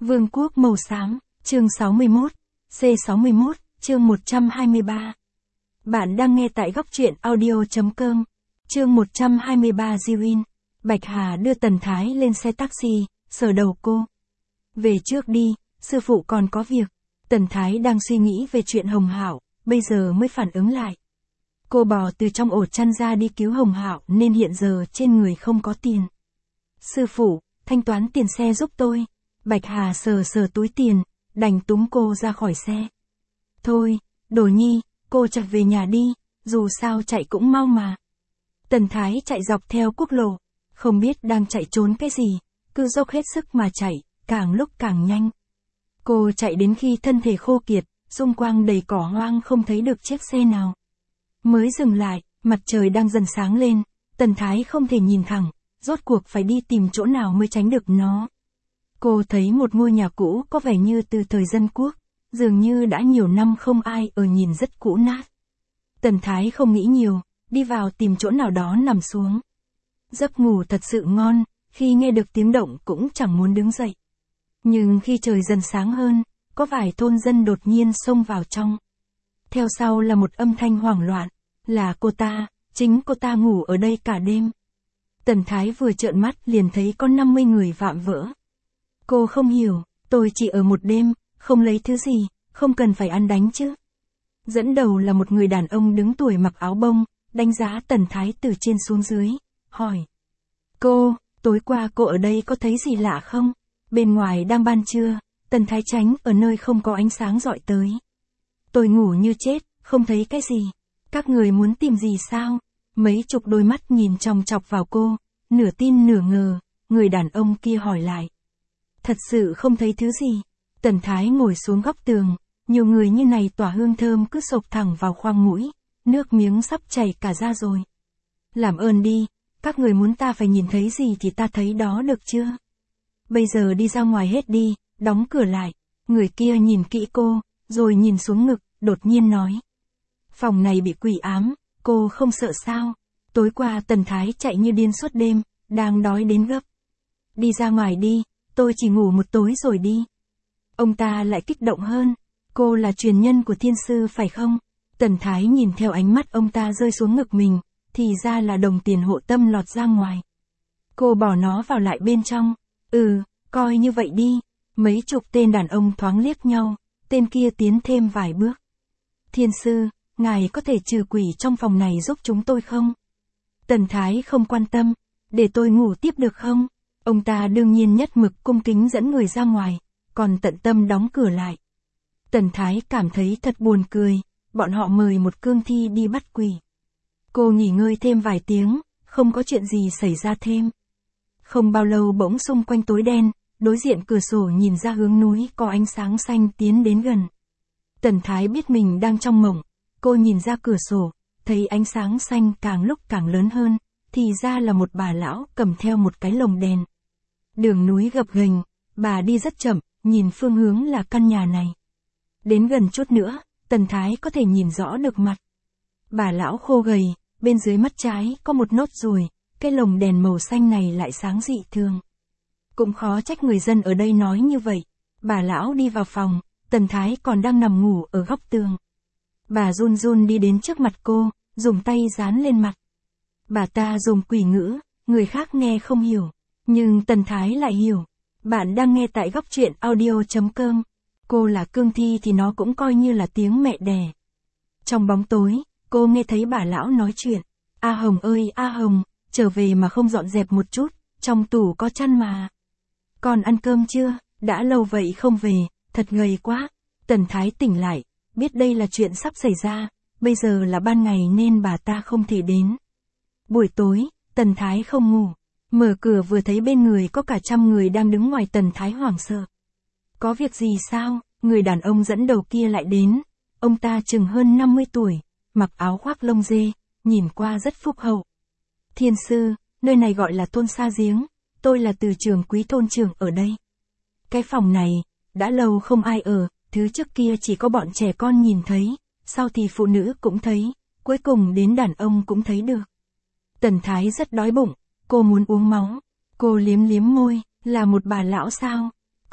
Vương quốc màu xám, chương 61, C61, chương 123. Bạn đang nghe tại góc truyện audio.com, chương 123 Jiwin. Bạch Hà đưa Tần Thái lên xe taxi, sờ đầu cô. Về trước đi, sư phụ còn có việc. Tần Thái đang suy nghĩ về chuyện Hồng Hạo, bây giờ mới phản ứng lại. Cô bò từ trong ổ chăn ra đi cứu Hồng Hạo nên hiện giờ trên người không có tiền. Sư phụ, thanh toán tiền xe giúp tôi. Bạch Hà sờ sờ túi tiền, đành túm cô ra khỏi xe. Thôi, Đồ Nhi, cô chạy về nhà đi, dù sao chạy cũng mau mà. Tần Thái chạy dọc theo quốc lộ, không biết đang chạy trốn cái gì, cứ dốc hết sức mà chạy, càng lúc càng nhanh. Cô chạy đến khi thân thể khô kiệt, xung quanh đầy cỏ hoang không thấy được chiếc xe nào. Mới dừng lại, mặt trời đang dần sáng lên, Tần Thái không thể nhìn thẳng, rốt cuộc phải đi tìm chỗ nào mới tránh được nó. Cô thấy một ngôi nhà cũ có vẻ như từ thời dân quốc, dường như đã nhiều năm không ai ở, nhìn rất cũ nát. Tần Thái không nghĩ nhiều, đi vào tìm chỗ nào đó nằm xuống. Giấc ngủ thật sự ngon, khi nghe được tiếng động cũng chẳng muốn đứng dậy. Nhưng khi trời dần sáng hơn, có vài thôn dân đột nhiên xông vào trong. Theo sau là một âm thanh hoảng loạn, là cô ta, chính cô ta ngủ ở đây cả đêm. Tần Thái vừa trợn mắt liền thấy có 50 người vạm vỡ. Cô không hiểu, tôi chỉ ở một đêm, không lấy thứ gì, không cần phải ăn đánh chứ. Dẫn đầu là một người đàn ông đứng tuổi mặc áo bông, đánh giá Tần Thái từ trên xuống dưới, hỏi. Cô, tối qua cô ở đây có thấy gì lạ không? Bên ngoài đang ban trưa, Tần Thái tránh ở nơi không có ánh sáng rọi tới. Tôi ngủ như chết, không thấy cái gì. Các người muốn tìm gì sao? Mấy chục đôi mắt nhìn chòng chọc vào cô, nửa tin nửa ngờ, người đàn ông kia hỏi lại. Thật sự không thấy thứ gì. Tần Thái ngồi xuống góc tường, nhiều người như này tỏa hương thơm cứ xộc thẳng vào khoang mũi, nước miếng sắp chảy cả ra rồi. Làm ơn đi, các người muốn ta phải nhìn thấy gì thì ta thấy đó được chưa? Bây giờ đi ra ngoài hết đi, đóng cửa lại. Người kia nhìn kỹ cô, rồi nhìn xuống ngực, đột nhiên nói. Phòng này bị quỷ ám, cô không sợ sao? Tối qua Tần Thái chạy như điên suốt đêm, đang đói đến gấp. Đi ra ngoài đi, tôi chỉ ngủ một tối rồi đi. Ông ta lại kích động hơn. Cô là truyền nhân của thiên sư phải không? Tần Thái nhìn theo ánh mắt ông ta rơi xuống ngực mình, thì ra là đồng tiền hộ tâm lọt ra ngoài. Cô bỏ nó vào lại bên trong. Coi như vậy đi. Mấy chục tên đàn ông thoáng liếc nhau, tên kia tiến thêm vài bước. Thiên sư, ngài có thể trừ quỷ trong phòng này giúp chúng tôi không? Tần Thái không quan tâm, để tôi ngủ tiếp được không? Ông ta đương nhiên nhất mực cung kính dẫn người ra ngoài, còn tận tâm đóng cửa lại. Tần Thái cảm thấy thật buồn cười, bọn họ mời một cương thi đi bắt quỷ. Cô nghỉ ngơi thêm vài tiếng, không có chuyện gì xảy ra thêm. Không bao lâu bỗng xung quanh tối đen, đối diện cửa sổ nhìn ra hướng núi có ánh sáng xanh tiến đến gần. Tần Thái biết mình đang trong mộng, cô nhìn ra cửa sổ, thấy ánh sáng xanh càng lúc càng lớn hơn, thì ra là một bà lão cầm theo một cái lồng đèn. Đường núi gập ghềnh, bà đi rất chậm, nhìn phương hướng là căn nhà này. Đến gần chút nữa, Tần Thái có thể nhìn rõ được mặt. Bà lão khô gầy, bên dưới mắt trái có một nốt ruồi, cái lồng đèn màu xanh này lại sáng dị thường. Cũng khó trách người dân ở đây nói như vậy. Bà lão đi vào phòng, Tần Thái còn đang nằm ngủ ở góc tường. Bà run run đi đến trước mặt cô, dùng tay dán lên mặt. Bà ta dùng quỷ ngữ, người khác nghe không hiểu, nhưng Tần Thái lại hiểu. Bạn đang nghe tại góc truyện audio.com. Cô là cương thi thì nó cũng coi như là tiếng mẹ đẻ. Trong bóng tối, cô nghe thấy bà lão nói chuyện. A Hồng ơi A Hồng, trở về mà không dọn dẹp một chút, trong tủ có chăn mà. Con ăn cơm chưa? Đã lâu vậy không về, thật gầy quá. Tần Thái tỉnh lại, biết đây là chuyện sắp xảy ra, bây giờ là ban ngày nên bà ta không thể đến. Buổi tối, Tần Thái không ngủ, mở cửa vừa thấy bên người có cả 100 người đang đứng ngoài. Tần Thái hoảng sợ. Có việc gì sao? Người đàn ông dẫn đầu kia lại đến. Ông ta chừng hơn 50 tuổi, mặc áo khoác lông dê, nhìn qua rất phúc hậu. Thiên sư, nơi này gọi là thôn Sa Giếng, tôi là từ trưởng quý thôn trưởng ở đây. Cái phòng này, đã lâu không ai ở, thứ trước kia chỉ có bọn trẻ con nhìn thấy, sau thì phụ nữ cũng thấy, cuối cùng đến đàn ông cũng thấy được. Tần Thái rất đói bụng, cô muốn uống máu. Cô liếm liếm môi, là một bà lão sao?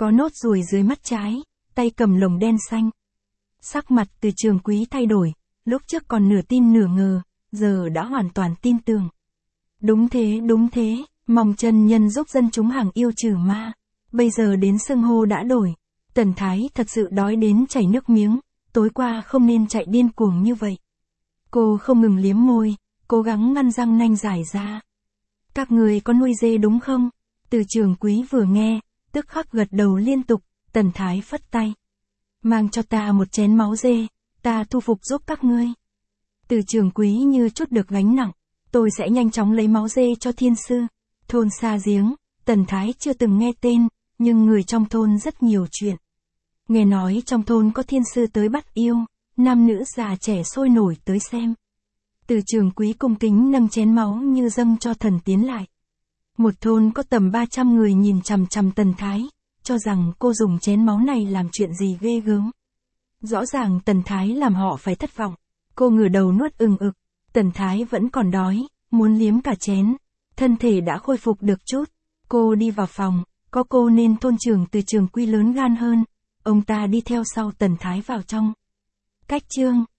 có nốt ruồi dưới mắt trái, tay cầm lồng đen xanh. Sắc mặt Từ Trường Quý thay đổi, lúc trước còn nửa tin nửa ngờ, giờ đã hoàn toàn tin tưởng. Đúng thế, mong chân nhân giúp dân chúng hàng yêu trừ ma. Bây giờ đến xưng hô đã đổi. Tần Thái thật sự đói đến chảy nước miếng, tối qua không nên chạy điên cuồng như vậy. Cô không ngừng liếm môi, cố gắng ngăn răng nanh giải ra. Các người có nuôi dê đúng không? Từ Trường Quý vừa nghe, tức khắc gật đầu liên tục. Tần Thái phất tay. Mang cho ta một chén máu dê, ta thu phục giúp các ngươi. Từ Trường Quý như chút được gánh nặng, tôi sẽ nhanh chóng lấy máu dê cho thiên sư. Thôn Sa Giếng, Tần Thái chưa từng nghe tên, nhưng người trong thôn rất nhiều chuyện. Nghe nói trong thôn có thiên sư tới bắt yêu, nam nữ già trẻ sôi nổi tới xem. Từ Trường Quý cung kính nâng chén máu như dâng cho thần tiến lại. Một thôn có tầm 300 người nhìn chằm chằm Tần Thái, cho rằng cô dùng chén máu này làm chuyện gì ghê gớm. Rõ ràng Tần Thái làm họ phải thất vọng. Cô ngửa đầu nuốt ừng ực. Tần Thái vẫn còn đói, muốn liếm cả chén. Thân thể đã khôi phục được chút. Cô đi vào phòng, có cô nên thôn trưởng Từ Trường Quý lớn gan hơn. Ông ta đi theo sau Tần Thái vào trong. Cách chương